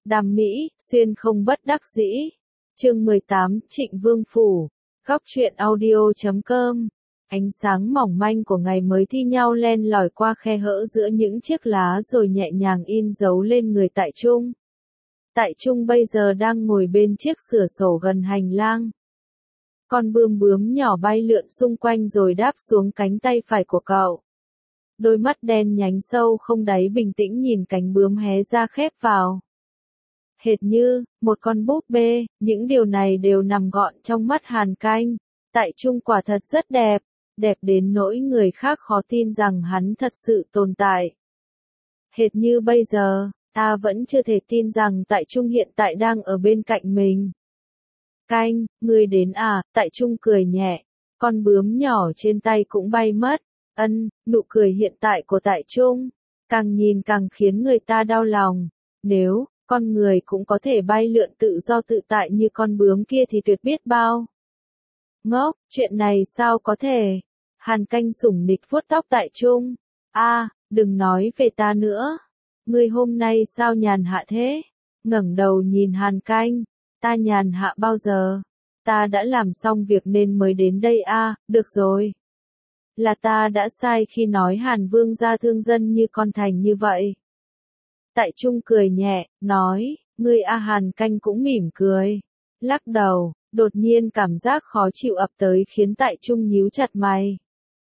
Đàm Mỹ, xuyên không bất đắc dĩ. Chương 18, Trịnh Vương Phủ. Góc truyện audio.com. Ánh sáng mỏng manh của ngày mới thi nhau len lỏi qua khe hở giữa những chiếc lá rồi nhẹ nhàng in dấu lên người Tại Trung. Tại Trung bây giờ đang ngồi bên chiếc cửa sổ gần hành lang. Con bướm nhỏ bay lượn xung quanh rồi đáp xuống cánh tay phải của cậu. Đôi mắt đen nhánh sâu không đáy bình tĩnh nhìn cánh bướm hé ra khép vào. Hệt như một con búp bê, những điều này đều nằm gọn trong mắt Hàn Canh. Tại Trung quả thật rất đẹp, đẹp đến nỗi người khác khó tin rằng hắn thật sự tồn tại. Hệt như bây giờ, ta vẫn chưa thể tin rằng Tại Trung hiện tại đang ở bên cạnh mình. Canh, ngươi đến à? Tại Trung cười nhẹ, con bướm nhỏ trên tay cũng bay mất. Nụ cười hiện tại của Tại Trung, càng nhìn càng khiến người ta đau lòng. Nếu con người cũng có thể bay lượn tự do tự tại như con bướm kia thì tuyệt biết bao. Ngốc, chuyện này sao có thể? Hàn Canh sủng nịch vuốt tóc Tại Trung. Đừng nói về ta nữa. Ngươi hôm nay sao nhàn hạ thế? Ngẩng đầu nhìn Hàn Canh. Ta nhàn hạ bao giờ? Ta đã làm xong việc nên mới đến đây được rồi. Là ta đã sai khi nói Hàn Vương gia thương dân như con thành như vậy. Tại Trung cười nhẹ, nói, ngươi Hàn Canh cũng mỉm cười. Lắc đầu, đột nhiên cảm giác khó chịu ập tới khiến Tại Trung nhíu chặt mày.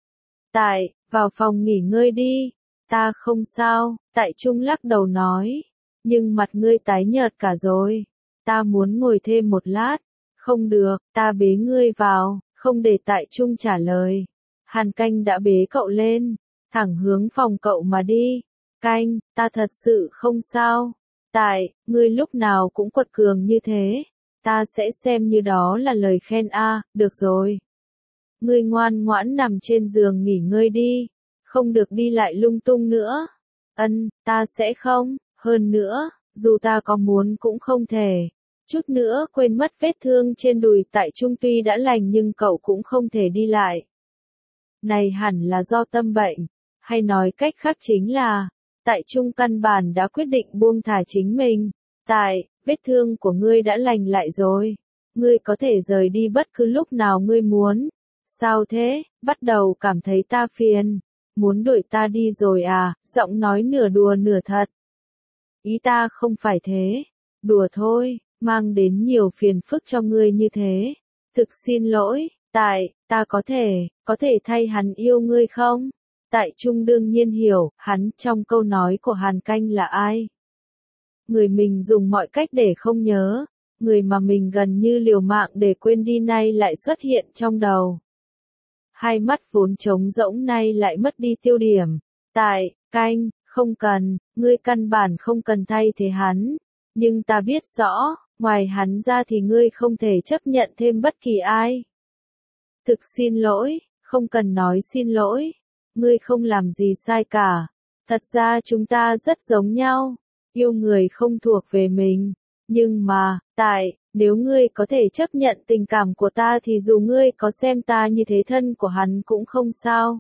Vào phòng nghỉ ngơi đi. Ta không sao, Tại Trung lắc đầu nói. Nhưng mặt ngươi tái nhợt cả rồi. Ta muốn ngồi thêm một lát. Không được, ta bế ngươi vào, không để Tại Trung trả lời. Hàn Canh đã bế cậu lên, thẳng hướng phòng cậu mà đi. Canh, ta thật sự không sao. Ngươi lúc nào cũng quật cường như thế. Ta sẽ xem như đó là lời khen được rồi. Ngươi ngoan ngoãn nằm trên giường nghỉ ngơi đi. Không được đi lại lung tung nữa. Ta sẽ không, hơn nữa, dù ta có muốn cũng không thể. Chút nữa quên mất vết thương trên đùi Tại Trung tuy đã lành nhưng cậu cũng không thể đi lại. Này hẳn là do tâm bệnh, hay nói cách khác chính là, Tại Trung căn bản đã quyết định buông thả chính mình. Vết thương của ngươi đã lành lại rồi. Ngươi có thể rời đi bất cứ lúc nào ngươi muốn. Sao thế, bắt đầu cảm thấy ta phiền. Muốn đuổi ta đi rồi giọng nói nửa đùa nửa thật. Ý ta không phải thế. Đùa thôi, mang đến nhiều phiền phức cho ngươi như thế. Thực xin lỗi, ta có thể thay hắn yêu ngươi không? Tại Trung đương nhiên hiểu, hắn trong câu nói của Hàn Canh là ai? Người mình dùng mọi cách để không nhớ, người mà mình gần như liều mạng để quên đi nay lại xuất hiện trong đầu. Hai mắt vốn trống rỗng nay lại mất đi tiêu điểm. Canh, không cần, ngươi căn bản không cần thay thế hắn. Nhưng ta biết rõ, ngoài hắn ra thì ngươi không thể chấp nhận thêm bất kỳ ai. Thực xin lỗi, không cần nói xin lỗi. Ngươi không làm gì sai cả. Thật ra chúng ta rất giống nhau. Yêu người không thuộc về mình. Nhưng mà, nếu ngươi có thể chấp nhận tình cảm của ta thì dù ngươi có xem ta như thế thân của hắn cũng không sao.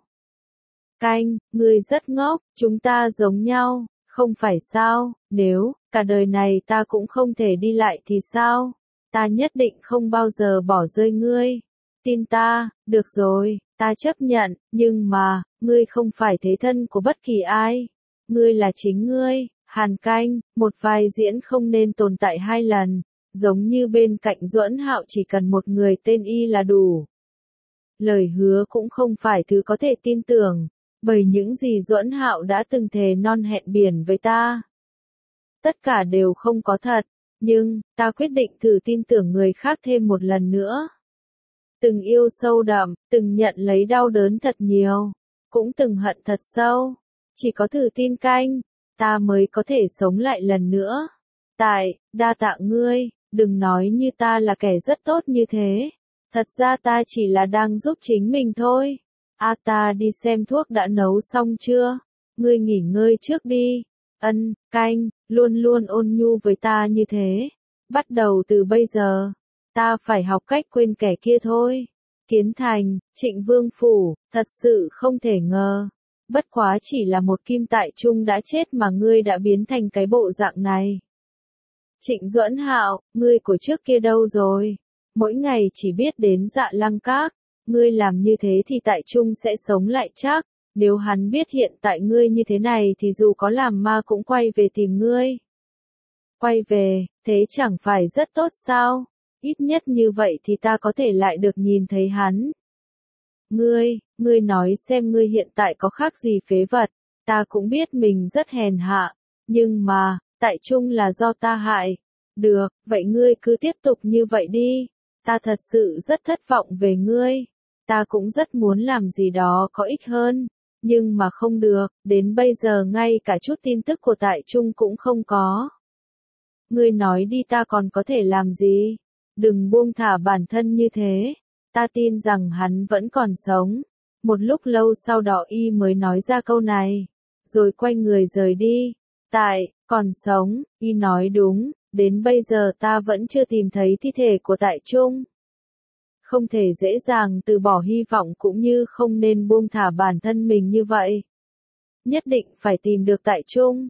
Canh, ngươi rất ngốc, chúng ta giống nhau, không phải sao? Nếu cả đời này ta cũng không thể đi lại thì sao? Ta nhất định không bao giờ bỏ rơi ngươi. Tin ta, được rồi, ta chấp nhận, nhưng mà, ngươi không phải thế thân của bất kỳ ai. Ngươi là chính ngươi. Hàn Canh, một vai diễn không nên tồn tại hai lần, giống như bên cạnh Duẫn Hạo chỉ cần một người tên y là đủ. Lời hứa cũng không phải thứ có thể tin tưởng, bởi những gì Duẫn Hạo đã từng thề non hẹn biển với ta. Tất cả đều không có thật, nhưng, ta quyết định thử tin tưởng người khác thêm một lần nữa. Từng yêu sâu đậm, từng nhận lấy đau đớn thật nhiều, cũng từng hận thật sâu. Chỉ có thử tin Canh, ta mới có thể sống lại lần nữa. Đa tạ ngươi, đừng nói như ta là kẻ rất tốt như thế. Thật ra ta chỉ là đang giúp chính mình thôi. Ta đi xem thuốc đã nấu xong chưa? Ngươi nghỉ ngơi trước đi. Canh, luôn luôn ôn nhu với ta như thế. Bắt đầu từ bây giờ, ta phải học cách quên kẻ kia thôi. Kiến Thành, Trịnh Vương Phủ, thật sự không thể ngờ. Bất quá chỉ là một kim Tại Trung đã chết mà ngươi đã biến thành cái bộ dạng này. Trịnh Duẫn Hạo, ngươi của trước kia đâu rồi? Mỗi ngày chỉ biết đến Dạ Lăng Các, ngươi làm như thế thì Tại Trung sẽ sống lại chắc, nếu hắn biết hiện tại ngươi như thế này thì dù có làm ma cũng quay về tìm ngươi. Quay về, thế chẳng phải rất tốt sao? Ít nhất như vậy thì ta có thể lại được nhìn thấy hắn. Ngươi nói xem ngươi hiện tại có khác gì phế vật, ta cũng biết mình rất hèn hạ, nhưng mà, Tại Trung là do ta hại. Được, vậy ngươi cứ tiếp tục như vậy đi, ta thật sự rất thất vọng về ngươi, ta cũng rất muốn làm gì đó có ích hơn, nhưng mà không được, đến bây giờ ngay cả chút tin tức của Tại Trung cũng không có. Ngươi nói đi ta còn có thể làm gì? Đừng buông thả bản thân như thế. Ta tin rằng hắn vẫn còn sống. Một lúc lâu sau đó y mới nói ra câu này. Rồi quay người rời đi. Còn sống, y nói đúng, đến bây giờ ta vẫn chưa tìm thấy thi thể của Tại Trung. Không thể dễ dàng từ bỏ hy vọng cũng như không nên buông thả bản thân mình như vậy. Nhất định phải tìm được Tại Trung.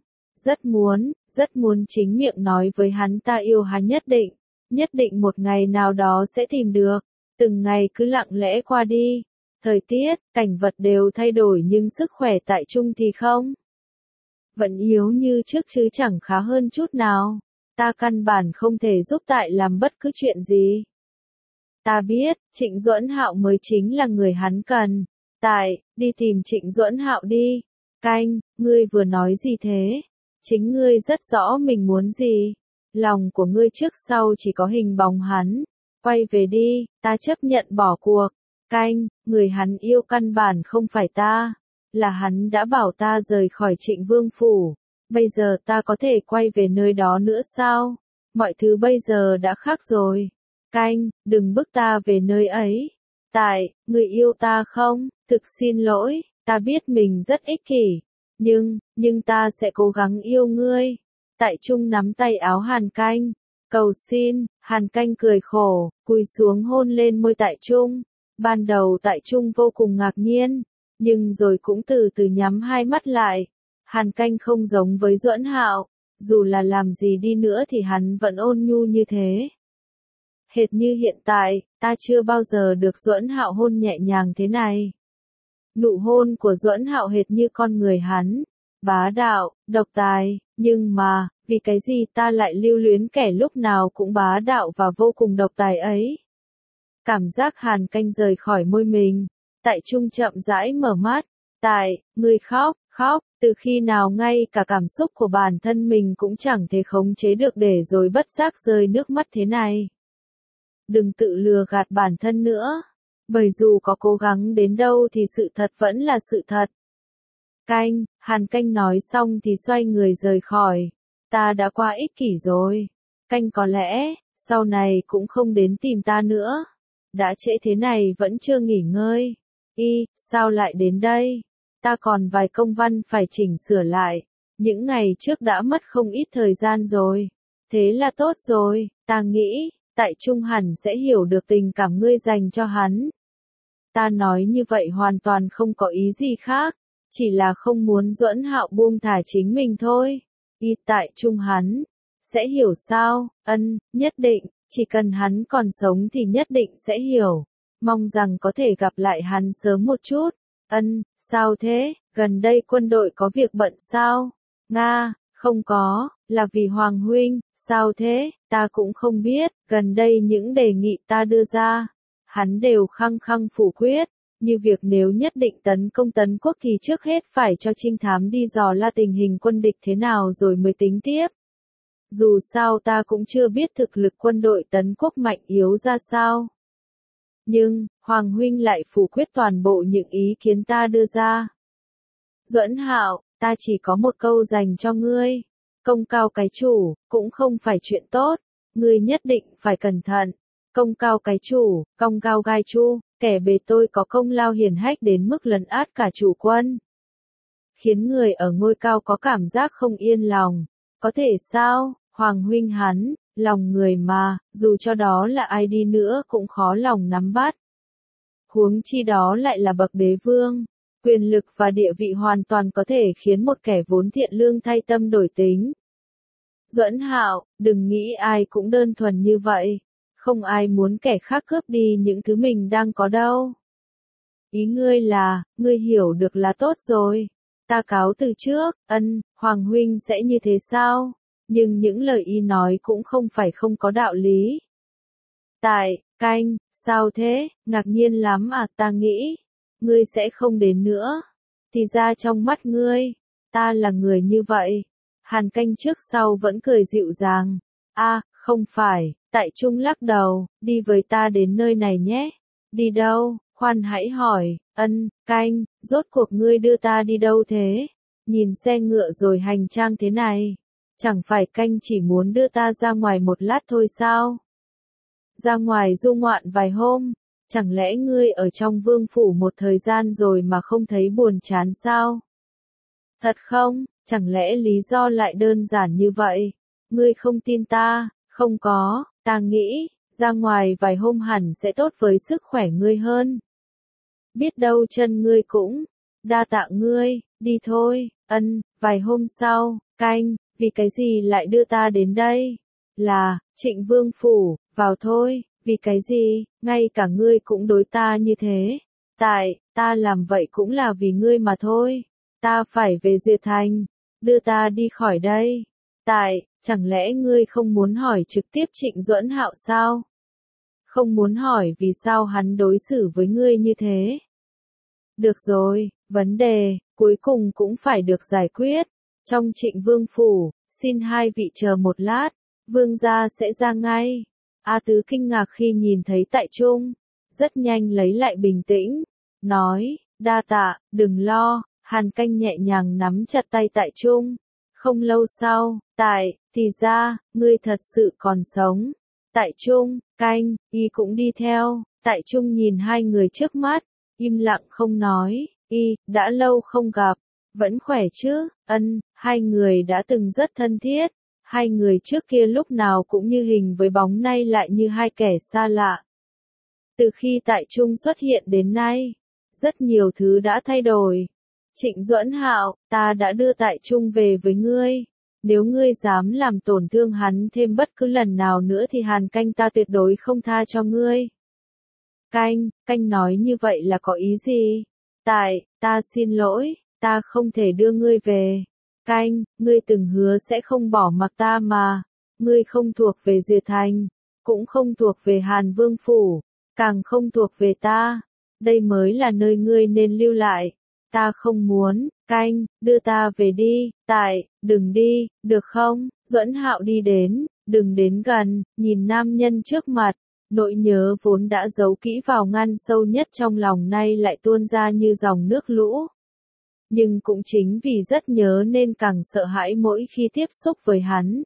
Rất muốn chính miệng nói với hắn ta yêu hắn nhất định một ngày nào đó sẽ tìm được. Từng ngày cứ lặng lẽ qua đi. Thời tiết, cảnh vật đều thay đổi nhưng sức khỏe Tại Trung thì không. Vẫn yếu như trước chứ chẳng khá hơn chút nào. Ta căn bản không thể giúp Tại làm bất cứ chuyện gì. Ta biết, Trịnh Duẫn Hạo mới chính là người hắn cần. Tại, đi tìm Trịnh Duẫn Hạo đi. Canh, ngươi vừa nói gì thế? Chính ngươi rất rõ mình muốn gì. Lòng của ngươi trước sau chỉ có hình bóng hắn. Quay về đi, ta chấp nhận bỏ cuộc. Canh, người hắn yêu căn bản không phải ta. Là hắn đã bảo ta rời khỏi Trịnh Vương Phủ. Bây giờ ta có thể quay về nơi đó nữa sao? Mọi thứ bây giờ đã khác rồi. Canh, đừng bức ta về nơi ấy. Tại, người yêu ta không? Thực xin lỗi, ta biết mình rất ích kỷ. Nhưng ta sẽ cố gắng yêu ngươi. Tại Trung nắm tay áo Hàn Canh. Cầu xin, Hàn Canh cười khổ, cúi xuống hôn lên môi Tại Trung. Ban đầu Tại Trung vô cùng ngạc nhiên, nhưng rồi cũng từ từ nhắm hai mắt lại. Hàn Canh không giống với Duẫn Hạo, dù là làm gì đi nữa thì hắn vẫn ôn nhu như thế. Hệt như hiện tại, ta chưa bao giờ được Duẫn Hạo hôn nhẹ nhàng thế này. Nụ hôn của Duẫn Hạo hệt như con người hắn, bá đạo, độc tài, nhưng mà, vì cái gì ta lại lưu luyến kẻ lúc nào cũng bá đạo và vô cùng độc tài ấy? Cảm giác Hàn Canh rời khỏi môi mình, Tại Trung chậm rãi mở mắt. Tại, ngươi khóc, từ khi nào ngay cả cảm xúc của bản thân mình cũng chẳng thể khống chế được để rồi bất giác rơi nước mắt thế này. Đừng tự lừa gạt bản thân nữa, bởi dù có cố gắng đến đâu thì sự thật vẫn là sự thật. Hàn Canh nói xong thì xoay người rời khỏi. Ta đã quá ích kỷ rồi. Canh có lẽ, sau này cũng không đến tìm ta nữa. Đã trễ thế này vẫn chưa nghỉ ngơi. Sao lại đến đây? Ta còn vài công văn phải chỉnh sửa lại. Những ngày trước đã mất không ít thời gian rồi. Thế là tốt rồi, ta nghĩ, Tại Trung hẳn sẽ hiểu được tình cảm ngươi dành cho hắn. Ta nói như vậy hoàn toàn không có ý gì khác. Chỉ là không muốn Duẫn Hạo buông thả chính mình thôi. Tại Trung hắn sẽ hiểu sao? Nhất định, chỉ cần hắn còn sống thì nhất định sẽ hiểu. Mong rằng có thể gặp lại hắn sớm một chút. Sao thế? Gần đây quân đội có việc bận sao? Nga, không có, là vì Hoàng huynh. Sao thế? Ta cũng không biết, gần đây những đề nghị ta đưa ra, hắn đều khăng khăng phủ quyết. Như việc nếu nhất định tấn công Tấn Quốc thì trước hết phải cho trinh thám đi dò la tình hình quân địch thế nào rồi mới tính tiếp. Dù sao ta cũng chưa biết thực lực quân đội Tấn Quốc mạnh yếu ra sao. Nhưng, Hoàng huynh lại phủ quyết toàn bộ những ý kiến ta đưa ra. Duẫn Hạo, ta chỉ có một câu dành cho ngươi. Công cao cái chủ, cũng không phải chuyện tốt. Ngươi nhất định phải cẩn thận. Công cao cái chủ, công cao gai chu, kẻ bề tôi có công lao hiển hách đến mức lấn át cả chủ quân. Khiến người ở ngôi cao có cảm giác không yên lòng. Có thể sao, Hoàng huynh hắn, lòng người mà, dù cho đó là ai đi nữa cũng khó lòng nắm bắt. Huống chi đó lại là bậc đế vương. Quyền lực và địa vị hoàn toàn có thể khiến một kẻ vốn thiện lương thay tâm đổi tính. Duẫn Hạo, đừng nghĩ ai cũng đơn thuần như vậy. Không ai muốn kẻ khác cướp đi những thứ mình đang có đâu. Ý ngươi là, ngươi hiểu được là tốt rồi. Ta cáo từ trước, Hoàng huynh sẽ như thế sao? Nhưng những lời y nói cũng không phải không có đạo lý. Sao thế, ngạc nhiên lắm à, ta nghĩ, ngươi sẽ không đến nữa. Thì ra trong mắt ngươi, ta là người như vậy. Hàn Canh trước sau vẫn cười dịu dàng. Không phải, Tại Trung lắc đầu, đi với ta đến nơi này nhé. Đi đâu, khoan hãy hỏi, Canh, rốt cuộc ngươi đưa ta đi đâu thế? Nhìn xe ngựa rồi hành trang thế này. Chẳng phải Canh chỉ muốn đưa ta ra ngoài một lát thôi sao? Ra ngoài du ngoạn vài hôm, chẳng lẽ ngươi ở trong vương phủ một thời gian rồi mà không thấy buồn chán sao? Thật không, chẳng lẽ lý do lại đơn giản như vậy? Ngươi không tin ta, không có, ta nghĩ, ra ngoài vài hôm hẳn sẽ tốt với sức khỏe ngươi hơn. Biết đâu chân ngươi cũng, đa tạ ngươi, đi thôi, vài hôm sau, Canh, vì cái gì lại đưa ta đến đây? Là, Trịnh Vương Phủ, vào thôi, vì cái gì, ngay cả ngươi cũng đối ta như thế. Ta làm vậy cũng là vì ngươi mà thôi. Ta phải về Duyệt Thành, đưa ta đi khỏi đây. Chẳng lẽ ngươi không muốn hỏi trực tiếp Trịnh Duẫn Hạo sao? Không muốn hỏi vì sao hắn đối xử với ngươi như thế? Được rồi, vấn đề, cuối cùng cũng phải được giải quyết. Trong Trịnh Vương Phủ, xin hai vị chờ một lát, vương gia sẽ ra ngay. A Tứ kinh ngạc khi nhìn thấy Tại Trung, rất nhanh lấy lại bình tĩnh, nói, đa tạ, đừng lo, Hàn Canh nhẹ nhàng nắm chặt tay Tại Trung. Không lâu sau, thì ra, ngươi thật sự còn sống. Tại Trung, Canh, y cũng đi theo, Tại Trung nhìn hai người trước mắt, im lặng không nói, đã lâu không gặp, vẫn khỏe chứ, hai người đã từng rất thân thiết. Hai người trước kia lúc nào cũng như hình với bóng nay lại như hai kẻ xa lạ. Từ khi Tại Trung xuất hiện đến nay, rất nhiều thứ đã thay đổi. Trịnh Duẫn Hạo, ta đã đưa Tại Trung về với ngươi. Nếu ngươi dám làm tổn thương hắn thêm bất cứ lần nào nữa thì Hàn Canh ta tuyệt đối không tha cho ngươi. Canh nói như vậy là có ý gì? Ta xin lỗi, ta không thể đưa ngươi về. Canh, ngươi từng hứa sẽ không bỏ mặc ta mà. Ngươi không thuộc về Duyệt Thành, cũng không thuộc về Hàn Vương Phủ, càng không thuộc về ta. Đây mới là nơi ngươi nên lưu lại. Ta không muốn, Canh, đưa ta về đi. Đừng đi, được không? Duẫn Hạo đi đến, đừng đến gần, nhìn nam nhân trước mặt. Nỗi nhớ vốn đã giấu kỹ vào ngăn sâu nhất trong lòng nay lại tuôn ra như dòng nước lũ. Nhưng cũng chính vì rất nhớ nên càng sợ hãi mỗi khi tiếp xúc với hắn.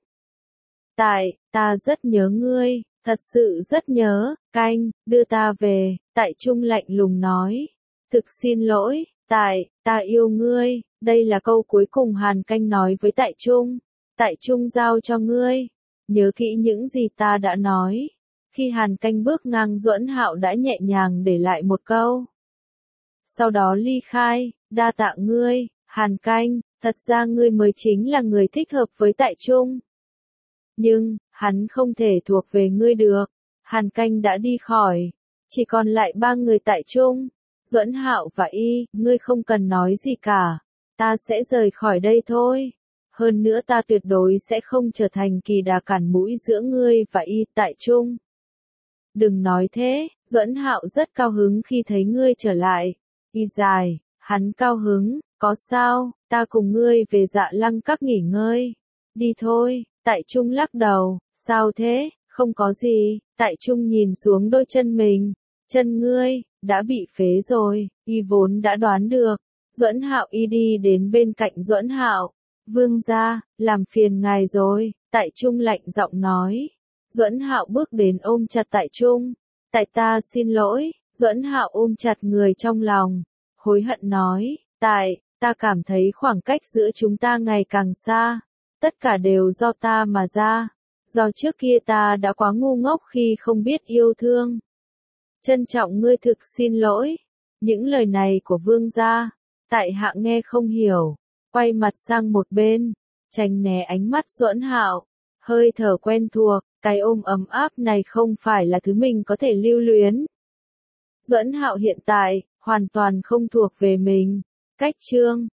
Ta rất nhớ ngươi, thật sự rất nhớ, Canh, đưa ta về, Tại Trung lạnh lùng nói. Thực xin lỗi, ta yêu ngươi, đây là câu cuối cùng Hàn Canh nói với Tại Trung. Tại Trung giao cho ngươi, nhớ kỹ những gì ta đã nói. Khi Hàn Canh bước ngang Duẫn Hạo đã nhẹ nhàng để lại một câu. Sau đó ly khai, đa tạ ngươi, Hàn Canh, thật ra ngươi mới chính là người thích hợp với Tại Trung. Nhưng, hắn không thể thuộc về ngươi được. Hàn Canh đã đi khỏi, chỉ còn lại ba người Tại Trung, Duẫn Hạo và y, ngươi không cần nói gì cả. Ta sẽ rời khỏi đây thôi. Hơn nữa ta tuyệt đối sẽ không trở thành kỳ đà cản mũi giữa ngươi và y, Tại Trung. Đừng nói thế, Duẫn Hạo rất cao hứng khi thấy ngươi trở lại. Y dài, hắn cao hứng, có sao, ta cùng ngươi về Dạ Lăng Các nghỉ ngơi. Đi thôi, Tại Trung lắc đầu, sao thế, không có gì, Tại Trung nhìn xuống đôi chân mình. Chân ngươi, đã bị phế rồi, y vốn đã đoán được. Duẫn Hạo y đi đến bên cạnh Duẫn Hạo. Vương gia, làm phiền ngài rồi, Tại Trung lạnh giọng nói. Duẫn Hạo bước đến ôm chặt Tại Trung. Ta xin lỗi, Duẫn Hạo ôm chặt người trong lòng. Hối hận nói, ta cảm thấy khoảng cách giữa chúng ta ngày càng xa. Tất cả đều do ta mà ra. Do trước kia ta đã quá ngu ngốc khi không biết yêu thương. Trân trọng ngươi, thực xin lỗi. Những lời này của vương gia, Tại Hạ nghe không hiểu. Quay mặt sang một bên, tránh né ánh mắt Duẫn Hạo. Hơi thở quen thuộc, cái ôm ấm áp này không phải là thứ mình có thể lưu luyến. Duẫn Hạo hiện tại, hoàn toàn không thuộc về mình. Cách chương